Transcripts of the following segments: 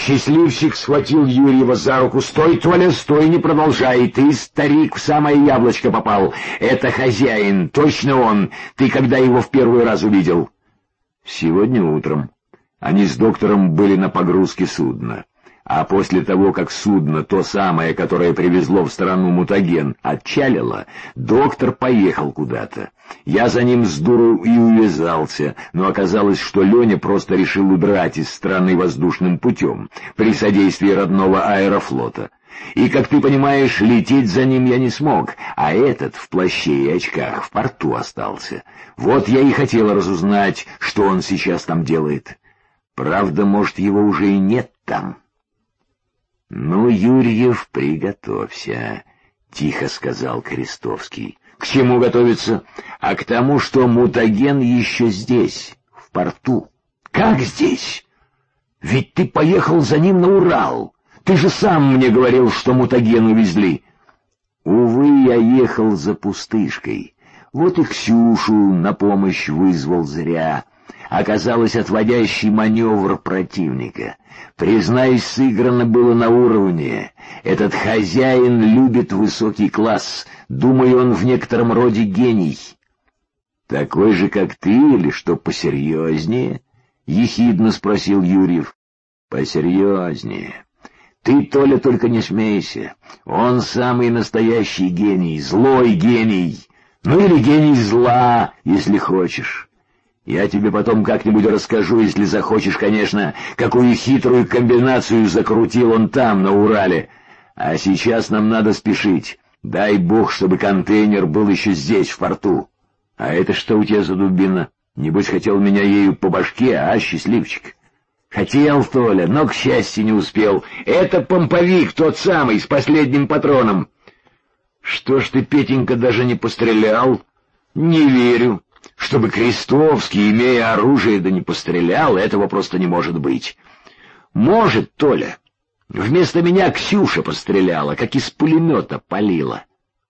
Счастливчик схватил Юрьева за руку. «Стой, Толя, стой, не продолжай! Ты, старик, в самое яблочко попал! Это хозяин, точно он! Ты когда его в первый раз увидел?» «Сегодня утром. Они с доктором были на погрузке судна. А после того, как судно, то самое, которое привезло в страну Мутаген, отчалило, доктор поехал куда-то. Я за ним с дуру и увязался, но оказалось, что Леня просто решил удрать из страны воздушным путем, при содействии родного аэрофлота. И, как ты понимаешь, лететь за ним я не смог, а этот в плаще и очках в порту остался. Вот я и хотел разузнать, что он сейчас там делает. Правда, может, его уже и нет там». «Ну, Юрьев, приготовься», — тихо сказал Крестовский. «К чему готовиться?» «А к тому, что Мутаген еще здесь, в порту». «Как здесь? Ведь ты поехал за ним на Урал. Ты же сам мне говорил, что Мутаген увезли». «Увы, я ехал за пустышкой. Вот и Ксюшу на помощь вызвал зря. Оказалось, отводящий маневр противника. Признаюсь, сыграно было на уровне. Этот хозяин любит высокий класс. Думаю, он в некотором роде гений». «Такой же, как ты, или что посерьезнее?» — ехидно спросил Юрьев. «Посерьезнее. Ты, Толя, только не смейся. Он самый настоящий гений, злой гений. Ну или гений зла, если хочешь. Я тебе потом как-нибудь расскажу, если захочешь, конечно, какую хитрую комбинацию закрутил он там, на Урале. А сейчас нам надо спешить. Дай бог, чтобы контейнер был еще здесь, в порту. А это что у тебя за дубина? Небось, хотел меня ею по башке, а, счастливчик?» «Хотел, Толя, но, к счастью, не успел. Это помповик, тот самый, с последним патроном». «Что ж ты, Петенька, даже не пострелял?» «Не верю. Чтобы Крестовский, имея оружие, да не пострелял, этого просто не может быть». «Может, Толя. Вместо меня Ксюша постреляла, как из пулемета палила».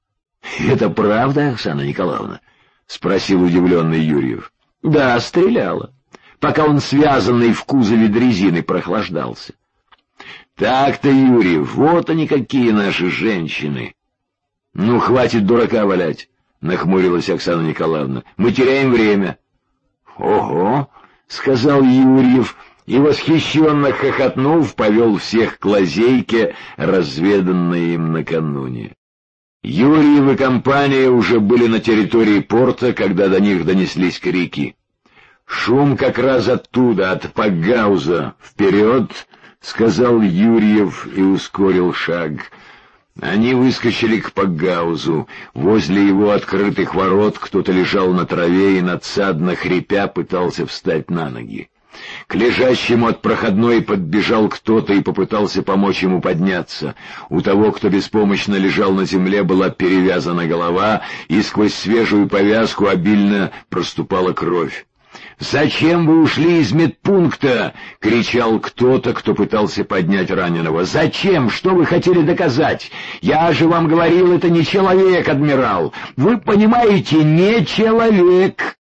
«Это правда, Оксана Николаевна?» — спросил удивленный Юрьев. «Да, стреляла, пока он связанный в кузове дрезины прохлаждался». «Так-то, Юрьев, вот они какие наши женщины». «Ну, хватит дурака валять», — нахмурилась Оксана Николаевна. «Мы теряем время». «Ого!» — сказал Юрьев, и, восхищенно хохотнув, повел всех к лазейке, разведанной им накануне. Юрьев и компания уже были на территории порта, когда до них донеслись крики. «Шум как раз оттуда, от Пакгауза. Вперед!» — сказал Юрьев и ускорил шаг. Они выскочили к Пакгаузу. Возле его открытых ворот кто-то лежал на траве и, надсадно хрипя, пытался встать на ноги. К лежащему от проходной подбежал кто-то и попытался помочь ему подняться. У того, кто беспомощно лежал на земле, была перевязана голова, и сквозь свежую повязку обильно проступала кровь. «Зачем вы ушли из медпункта?» — кричал кто-то, кто пытался поднять раненого. «Зачем? Что вы хотели доказать? Я же вам говорил, это не человек, адмирал. Вы понимаете, не человек!»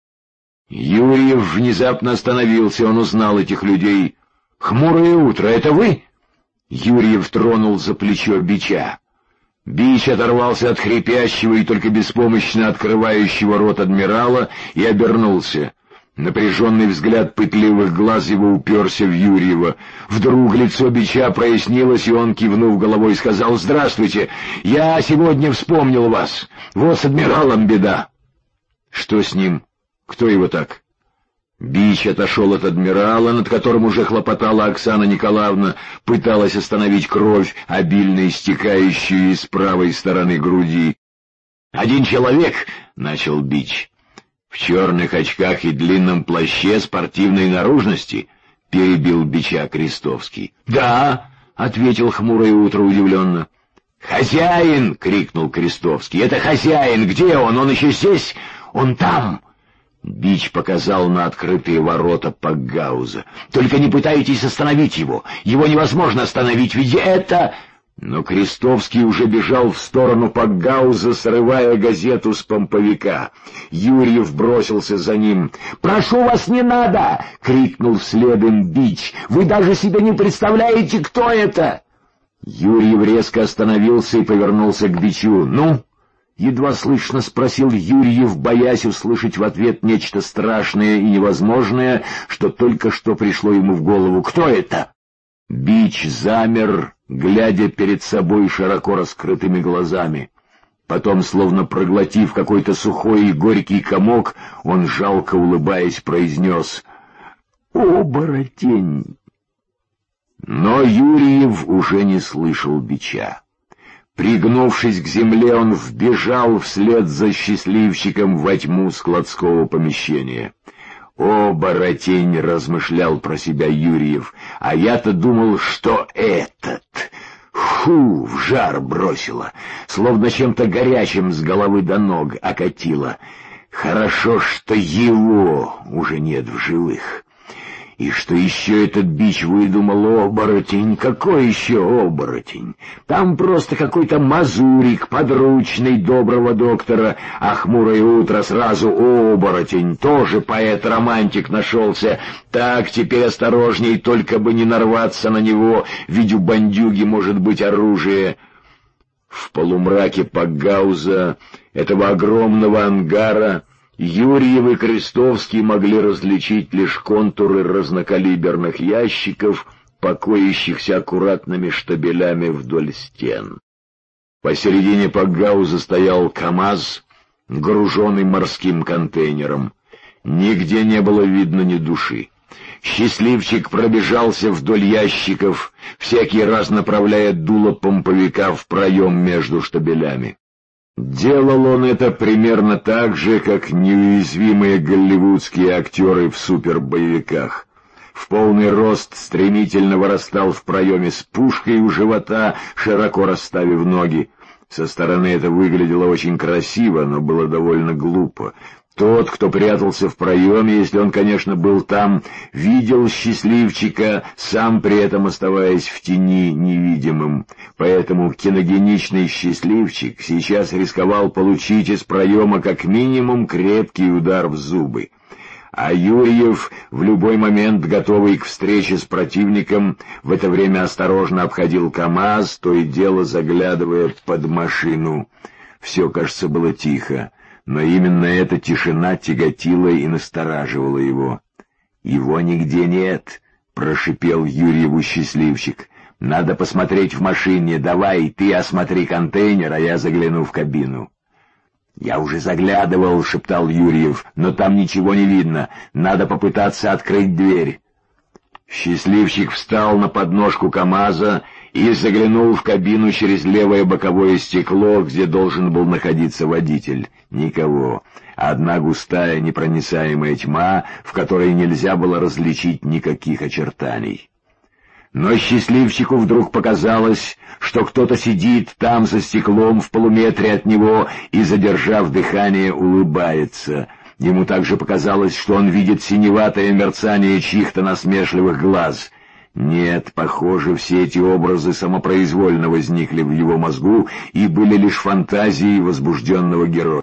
Юрьев внезапно остановился, он узнал этих людей. «Хмурое утро, это вы?» Юрьев тронул за плечо Бича. Бич оторвался от хрипящего и только беспомощно открывающего рот адмирала и обернулся. Напряженный взгляд пытливых глаз его уперся в Юрьева. Вдруг лицо Бича прояснилось, и он, кивнув головой, сказал: «Здравствуйте, я сегодня вспомнил вас. Вот с адмиралом беда». «Что с ним? Кто его так?» Бич отошел от адмирала, над которым уже хлопотала Оксана Николаевна, пыталась остановить кровь, обильно истекающую из правой стороны груди. «Один человек», — начал Бич. «В черных очках и длинном плаще спортивной наружности?» — перебил Бича Крестовский. «Да», — ответил хмурое утро удивленно. «Хозяин!» — крикнул Крестовский. «Это хозяин! Где он? Он еще здесь? Он там!» Бич показал на открытые ворота Пакгауза. «Только не пытайтесь остановить его! Его невозможно остановить, ведь это...» Но Крестовский уже бежал в сторону Пакгауза, срывая газету с помповика. Юрьев бросился за ним. «Прошу вас, не надо!» — крикнул вслед им Бич. «Вы даже себе не представляете, кто это!» Юрьев резко остановился и повернулся к Бичу. «Ну?» — едва слышно спросил Юрьев, боясь услышать в ответ нечто страшное и невозможное, что только что пришло ему в голову. «Кто это?» Бич замер, глядя перед собой широко раскрытыми глазами. Потом, словно проглотив какой-то сухой и горький комок, он, жалко улыбаясь, произнес: «Оборотень!» Но Юрьев уже не слышал Бича. Пригнувшись к земле, он вбежал вслед за счастливчиком во тьму складского помещения. «Оборотень!» — размышлял про себя Юрьев, «а я-то думал, что этот...» Фу, в жар бросило, словно чем-то горячим с головы до ног окатило. Хорошо, что его уже нет в живых. И что еще этот Бич выдумал оборотень? Какой еще оборотень? Там просто какой-то мазурик, подручный доброго доктора, а хмурое утро сразу оборотень. Тоже поэт-романтик нашелся. Так, теперь осторожней, только бы не нарваться на него, ведь у бандюги может быть оружие. В полумраке Пакгауза, этого огромного ангара, Юрьев и Крестовский могли различить лишь контуры разнокалиберных ящиков, покоящихся аккуратными штабелями вдоль стен. Посередине Пакгауза стоял КамАЗ, груженный морским контейнером. Нигде не было видно ни души. Счастливчик пробежался вдоль ящиков, всякий раз направляя дуло помповика в проем между штабелями. Делал он это примерно так же, как неуязвимые голливудские актеры в супербоевиках. В полный рост стремительно вырастал в проеме с пушкой у живота, широко расставив ноги. Со стороны это выглядело очень красиво, но было довольно глупо. Тот, кто прятался в проеме, если он, конечно, был там, видел счастливчика, сам при этом оставаясь в тени невидимым. Поэтому киногеничный счастливчик сейчас рисковал получить из проема как минимум крепкий удар в зубы. А Юрьев, в любой момент готовый к встрече с противником, в это время осторожно обходил КамАЗ, то и дело заглядывая под машину. Все, кажется, было тихо. Но именно эта тишина тяготила и настораживала его. «Его нигде нет», — прошипел Юрьеву счастливчик. «Надо посмотреть в машине. Давай, ты осмотри контейнер, а я загляну в кабину». «Я уже заглядывал», — шептал Юрьев, — «но там ничего не видно. Надо попытаться открыть дверь». Счастливчик встал на подножку КамАЗа и заглянул в кабину через левое боковое стекло, где должен был находиться водитель. Никого. Одна густая непроницаемая тьма, в которой нельзя было различить никаких очертаний. Но счастливчику вдруг показалось, что кто-то сидит там за стеклом в полуметре от него и, задержав дыхание, улыбается. Ему также показалось, что он видит синеватое мерцание чьих-то насмешливых глаз. Нет, похоже, все эти образы самопроизвольно возникли в его мозгу и были лишь фантазией возбужденного героя.